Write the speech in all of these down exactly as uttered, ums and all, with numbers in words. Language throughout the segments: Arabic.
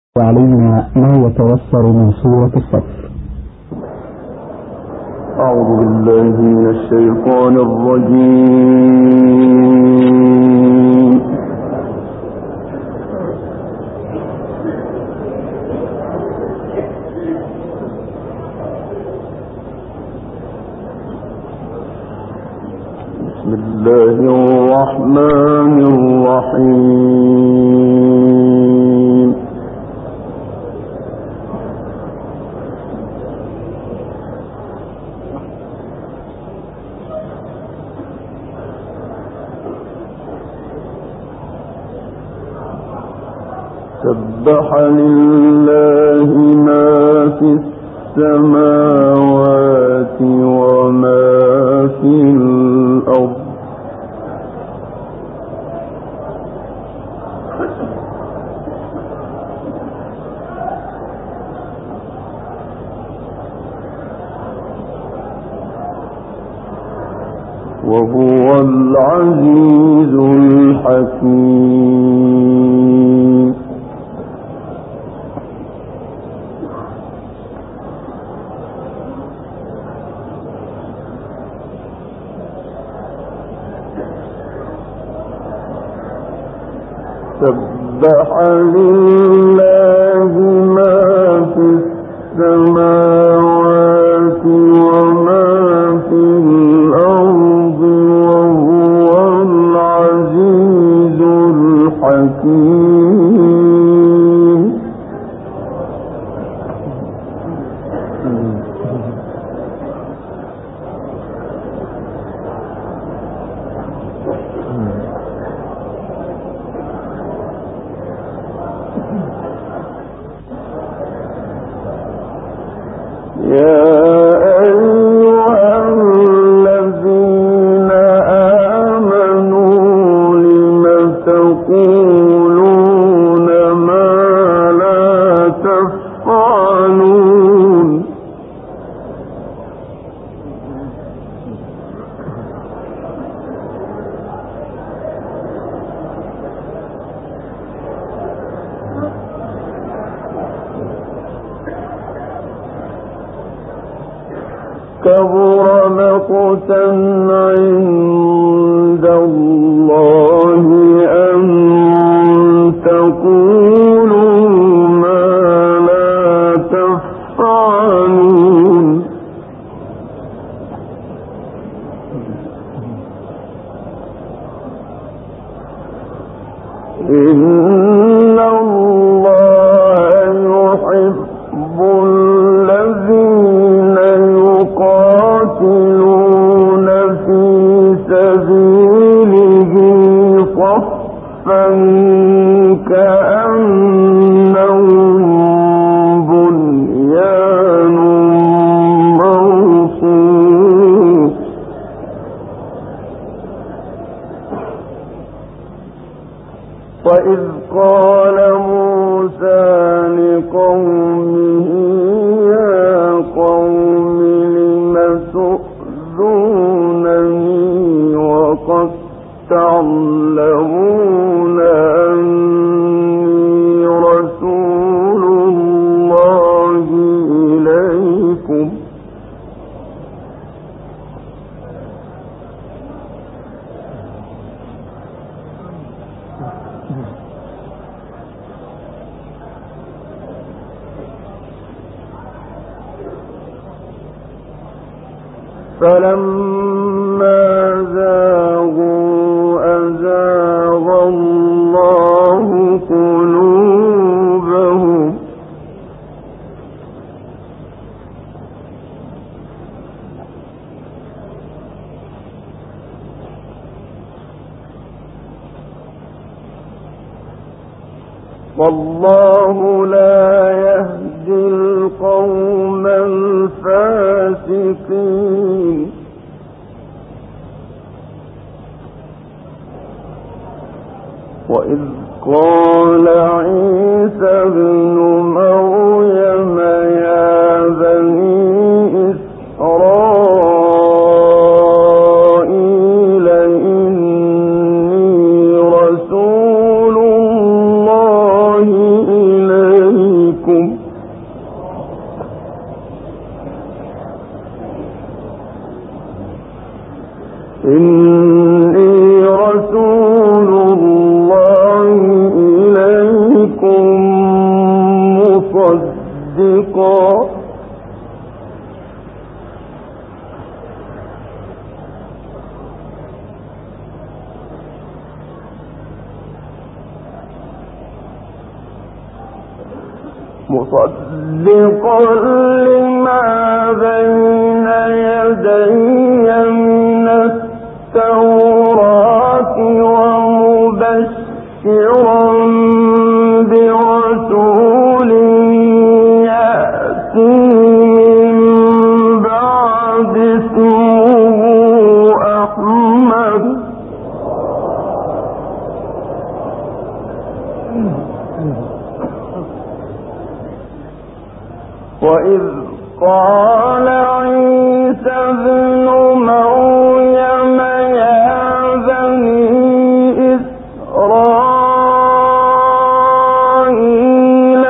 وعلينا ما يتيسر من سورة الصف. أعوذ بالله من الشيطان الرجيم. بسم الله الرحمن الرحيم. سبح لله ما في السماوات وما في الأرض وهو العزيز الحكيم. سبح لله ما في السماوات وما في الأرض وهو العزيز الحكيم. يا أيها الذين آمنوا لم تقولون ما لا تفعلون. كبر مقتا عند الله أن تقولوا ما لا تفعلون. إن الله يحب الذين يقاتلون في سبيله صفا كأنهم بنيان مرصوص. وإذ قال موسى لقومه يا قوم لم تؤذونني وقد تعلمون أني رسول الله إليكم. فلما زاغوا أزاغ الله قلوبهم. والله لا يهدي القوم الفاسقين. وإذ قال عيسى ابن مريم يا بني إسرائيل إني رسول الله مصدقا مصدقا لما بين يدي من التوراة ومبشرا برسول يأتي من بعد اسمه أحمد وإذ قال عيسى ابن مريم يا بني إسرائيل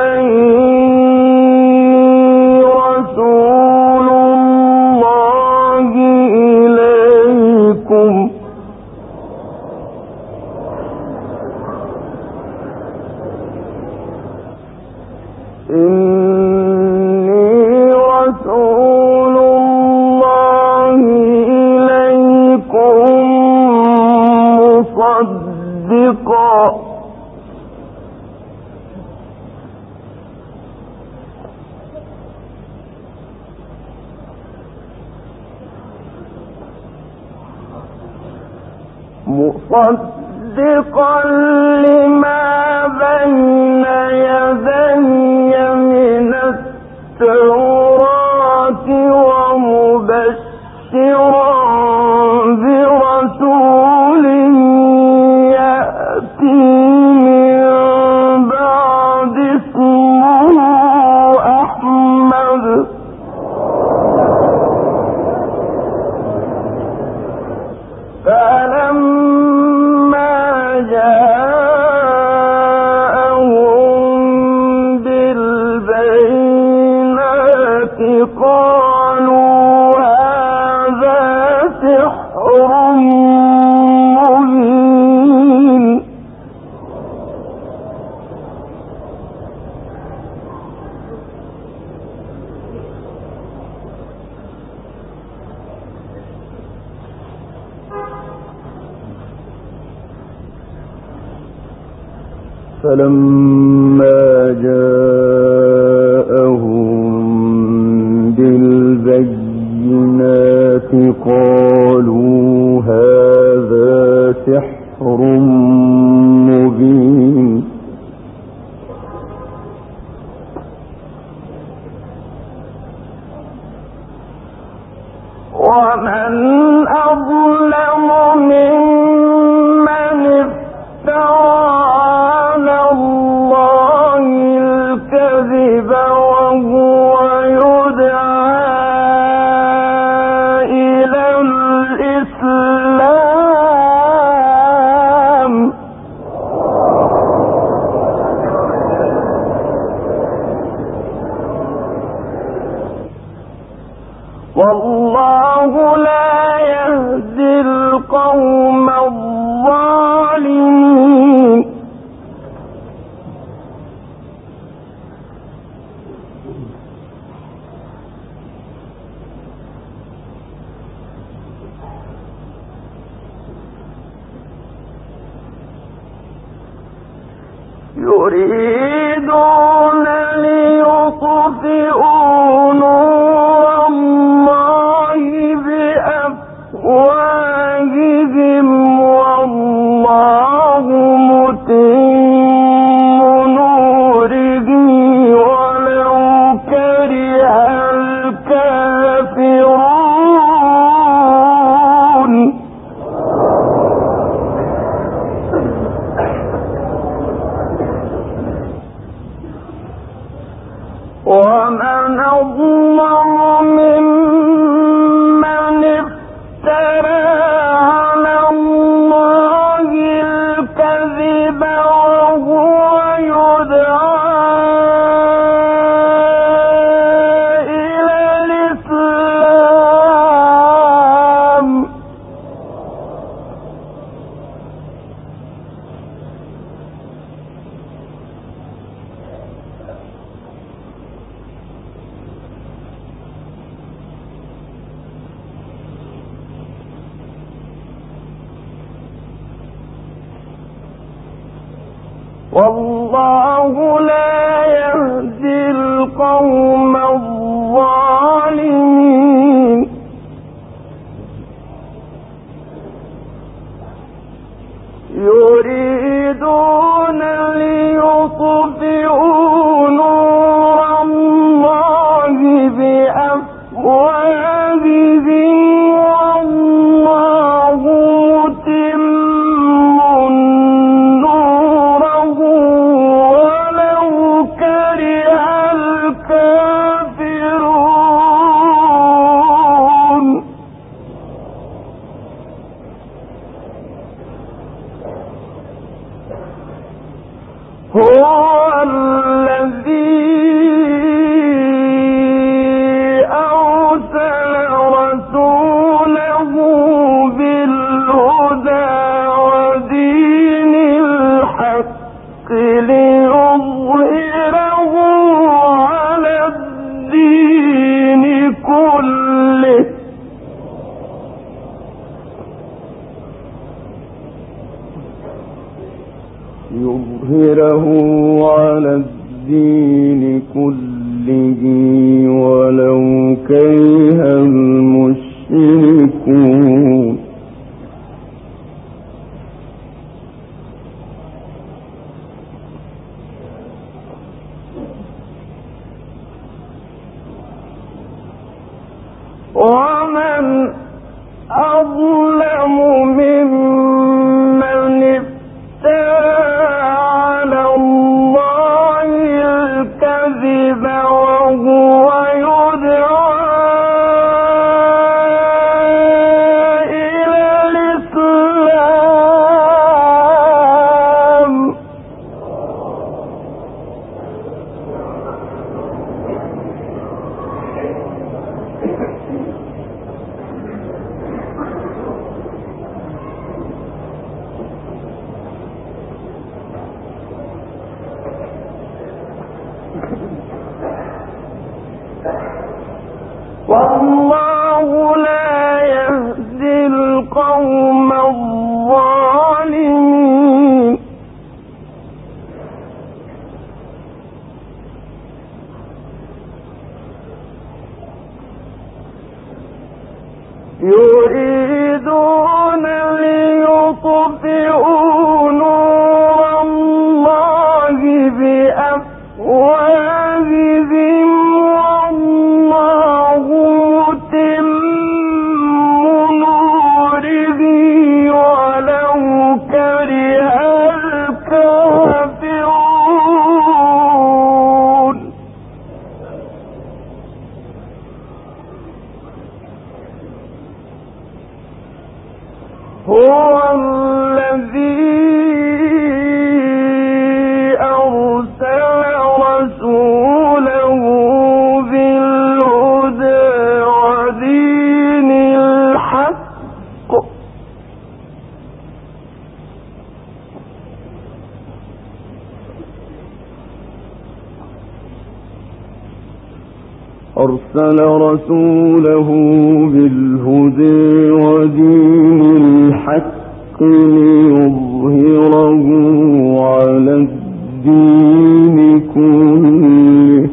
إني رسول الله إليكم مصدقا لما بين يدي من التوراة ومبشرا برسول يأتي من بعد اسمه أحمد فلما جاءهم بالبينات قالوا هذا سحر مبين فلما جاءهم بالبينات قالوا هذا سحر مبين ومن أظلم ممن افترى الله الكذب وهو يدعى إلى الإسلام والله لا يهدي القوم الظالمين يريدون ليطفئوا نور الله بأفواههم والله متم نوره ولو كره الكافرون ومن أظلم ممن افترى على الله الكذب وهو يدعى إلى الإسلام والله لا يهدي القوم الظالمين يريدون ليطفئوا نور الله بأفواههم والله متم نوره ولو كره الكافرون هو الذي أرسل رسوله بالهدى ودين الحق ليظهره على الدين كله يظهره على الدين كله ولو كره المشركون ومن أظلم ممن افترى على الله الكذب وهو يدعى إلى الإسلام والله لا يهدي القوم الظالمين يريدون ليطفئوا نور الله بأفواههم والله متم نوره ولو كره الكافرون هو الذي أرسل رسوله بالهدى ودين الحق أرسل رسوله بالهدى ودين الحق ليظهره على الدين كله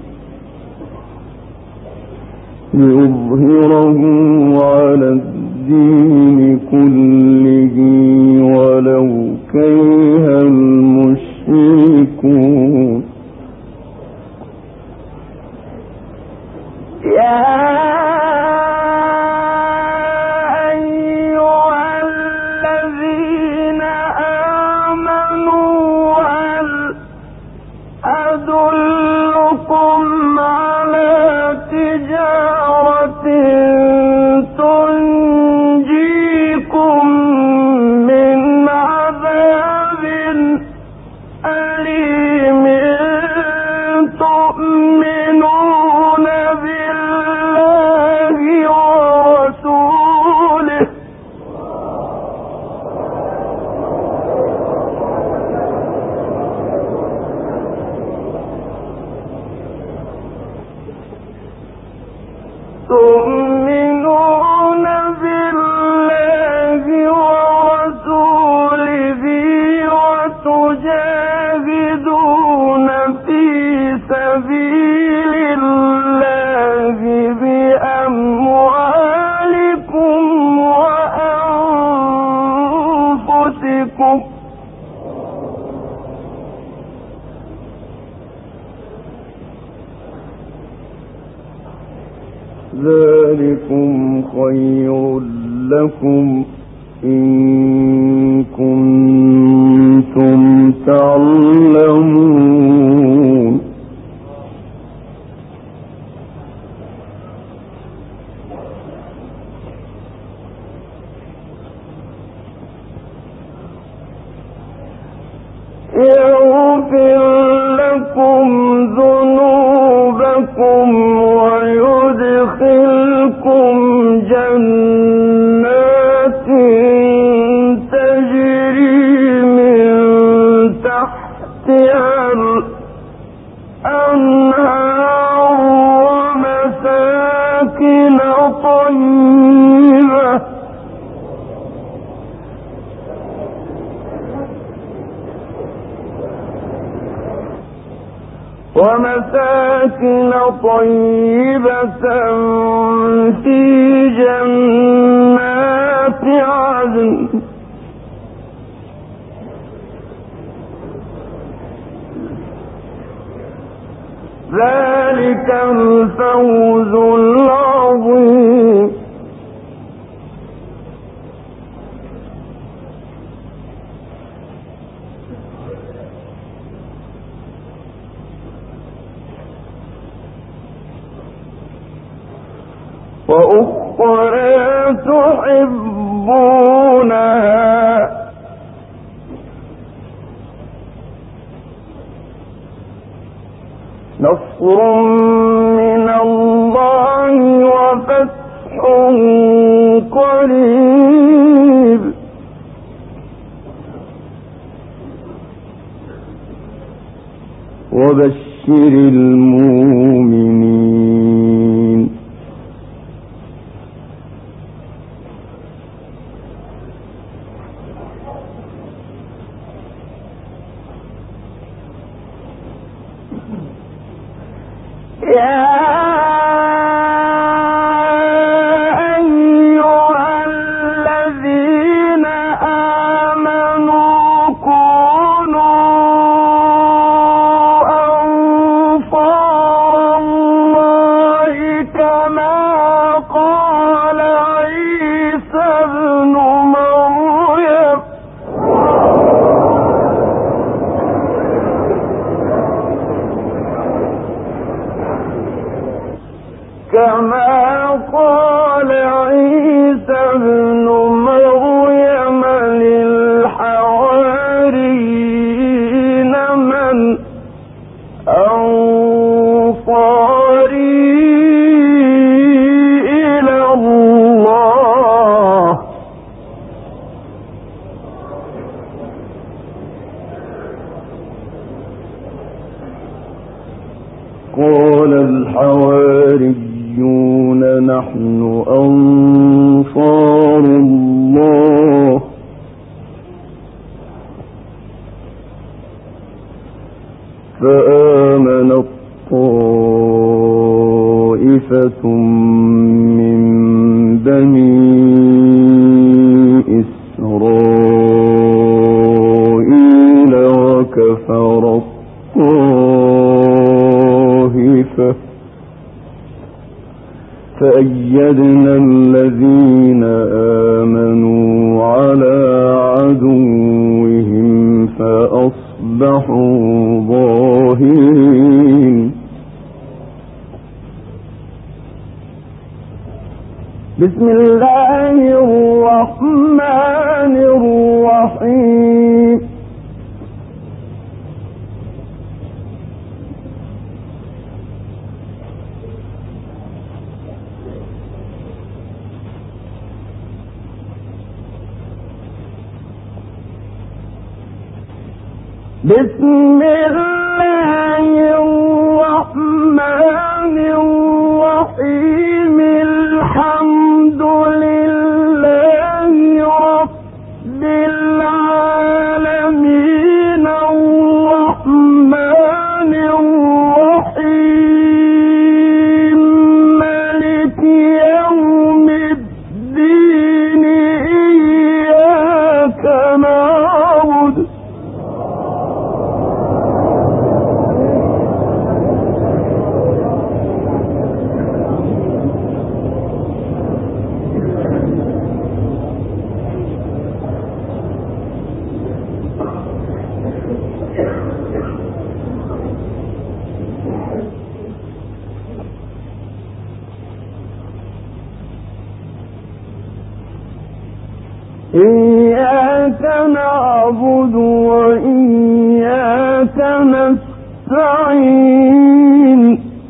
ليظهره على الدين كله ولو كره المشركون يا أيها الذين آمنوا هل أدلكم على تجارة تنجيكم من عذاب أليم تؤمنون بالله ورسوله سبيل الله بأموالكم وأنفسكم ذلكم خير لكم إن كنتم تعلمون يغفر لكم ذنوبكم ويدخلكم جنات تجري من تحتها الأنهار ومساكن طيبة ومساكن طيبة في جنات عدن ذلك الفوز العظيم وأخرى تحبونها نصر من الله وفتح قريب وبشر المؤمنين يا أيها الذين آمنوا كونوا أنصار الله كما قال عيسى ابن مريم كما قال عيسى ابن مريم للحواريين من أنصاري إلى الله قال الحواريون نحن أنصار الله فآمنت طائفة من بني إسرائيل وكفرت طائفة فأيدنا الذين آمنوا على عدوهم فأصبحوا ظاهرين بسم الله الرحمن الرحيم بسم الله الرحمن الرحيم الحمد لله رب العالمين الرحمن الرحيم إياك نعبد وإياك نستعين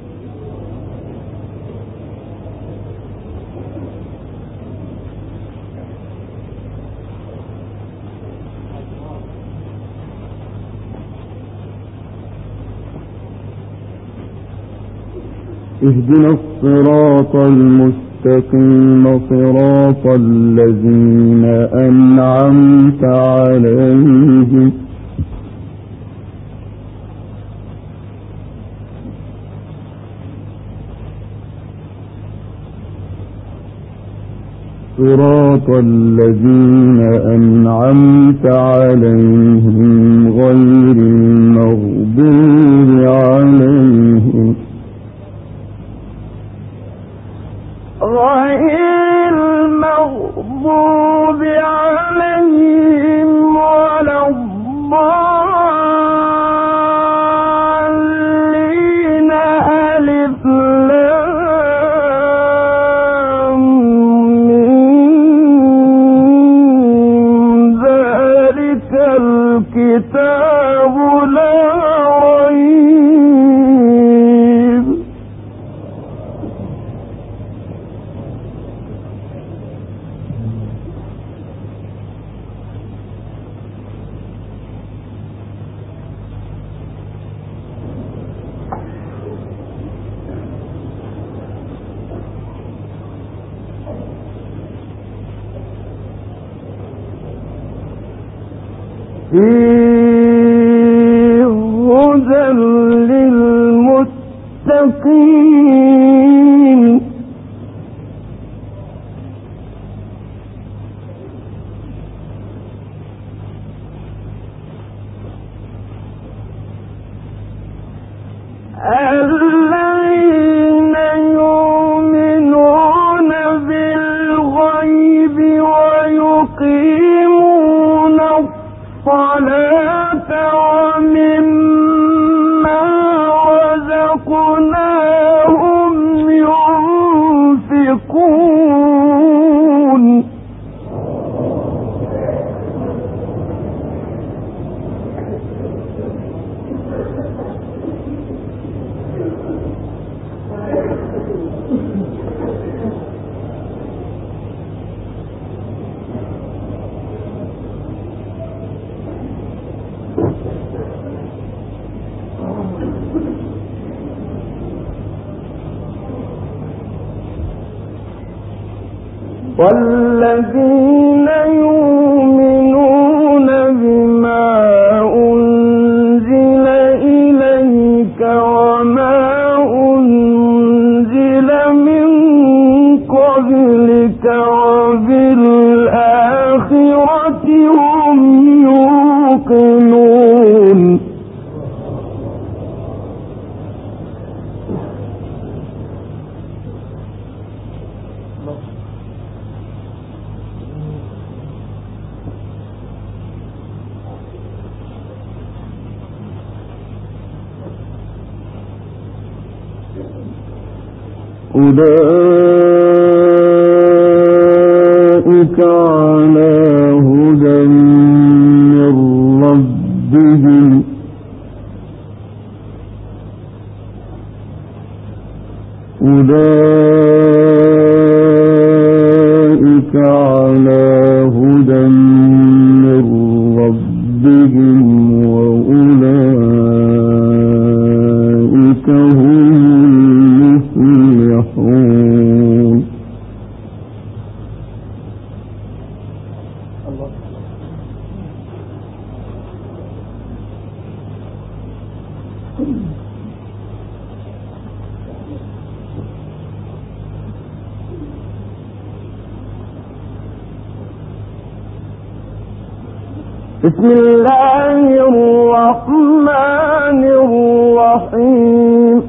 اهدنا الصراط المستقيم صراط الذين أنعمت عليهم صراط الذين أنعمت عليهم غير المغضوب عليهم غير المغضوب عليهم ولا الضالين ألف لام ميم ذلك الكتاب لا ريب فيه هدى للمتقين الذين يؤمنون بالغيب ويقيمون الصلاة ومما رزقناهم ينفقون والذين يؤمنون بما أنزل إليك وما أنزل من قبلك وبالآخرة هم يوقنون أولئك على هدى من ربهم أولئك على هدى من ربهم وأولئك هم المفلحون. بسم الله الرحمن الرحيم.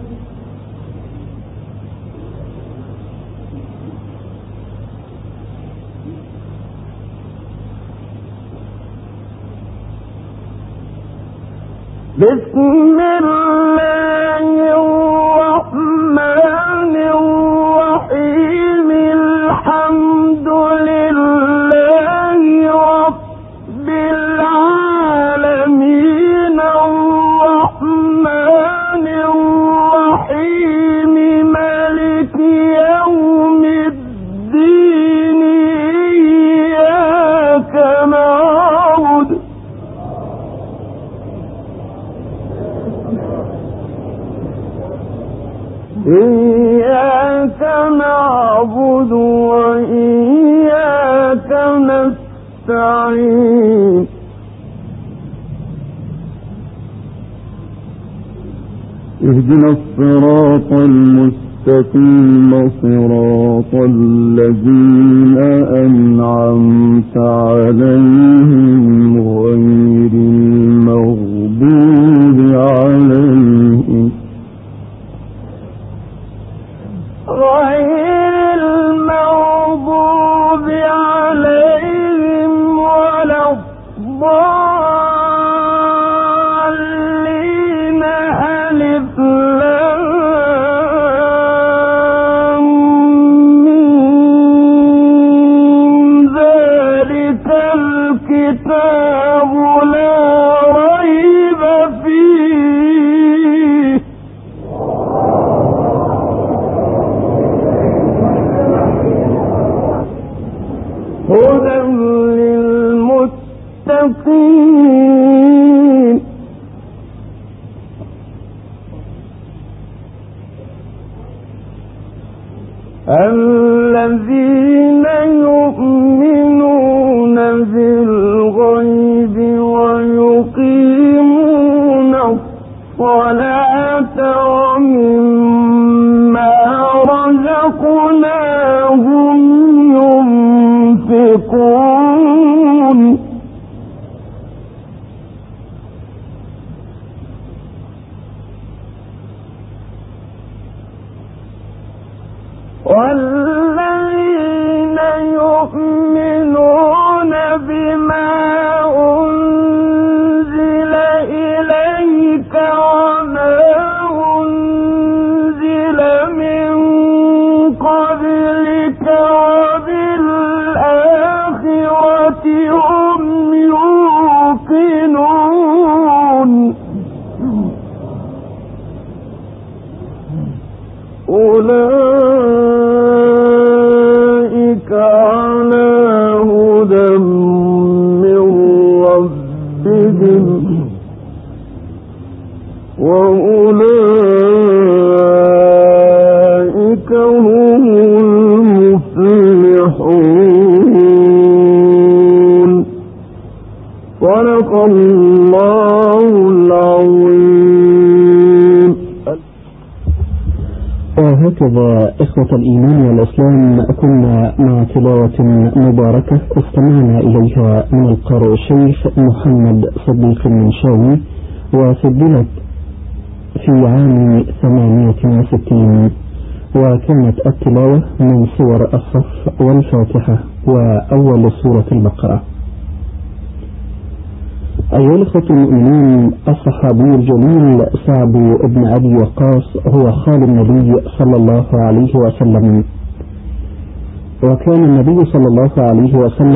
بسم الله الرحمن الرحيم. الحمد لله إياك نعبد وإياك نستعين اهدنا الصراط المستقيم صراط الذين أنعمت عليهم غير المغضوب عليهم غير المغضوب عليهم ولا الضالين. ألف لام ميم ذلك الكتاب لا ريب فيه هدى للمتقين الذين يؤمنون بالغيب ويقيمون الصلاة ومما رزقناهم ينفقون والذين يؤمنون بما أنزل إليك وما أنزل من قبلك وبالآخرة هم يوقنون أولئك على هدى من ربهم وأولئك هم المفلحون. صدق الله العظيم. وهكذا إخوة الإيمان والإسلام كنا مع تلاوة مباركة استمعنا إليها من القارئ الشيخ محمد صديق المنشاوي وسجلت في عام ثمانية وستين وكانت التلاوة من سور الصف والفاتحة وأول سورة البقرة. أيها الأخوة المؤمنين، الصحابي الجليل سعد بن أبي وقاص هو خال النبي صلى الله عليه وسلم، وكان النبي صلى الله عليه وسلم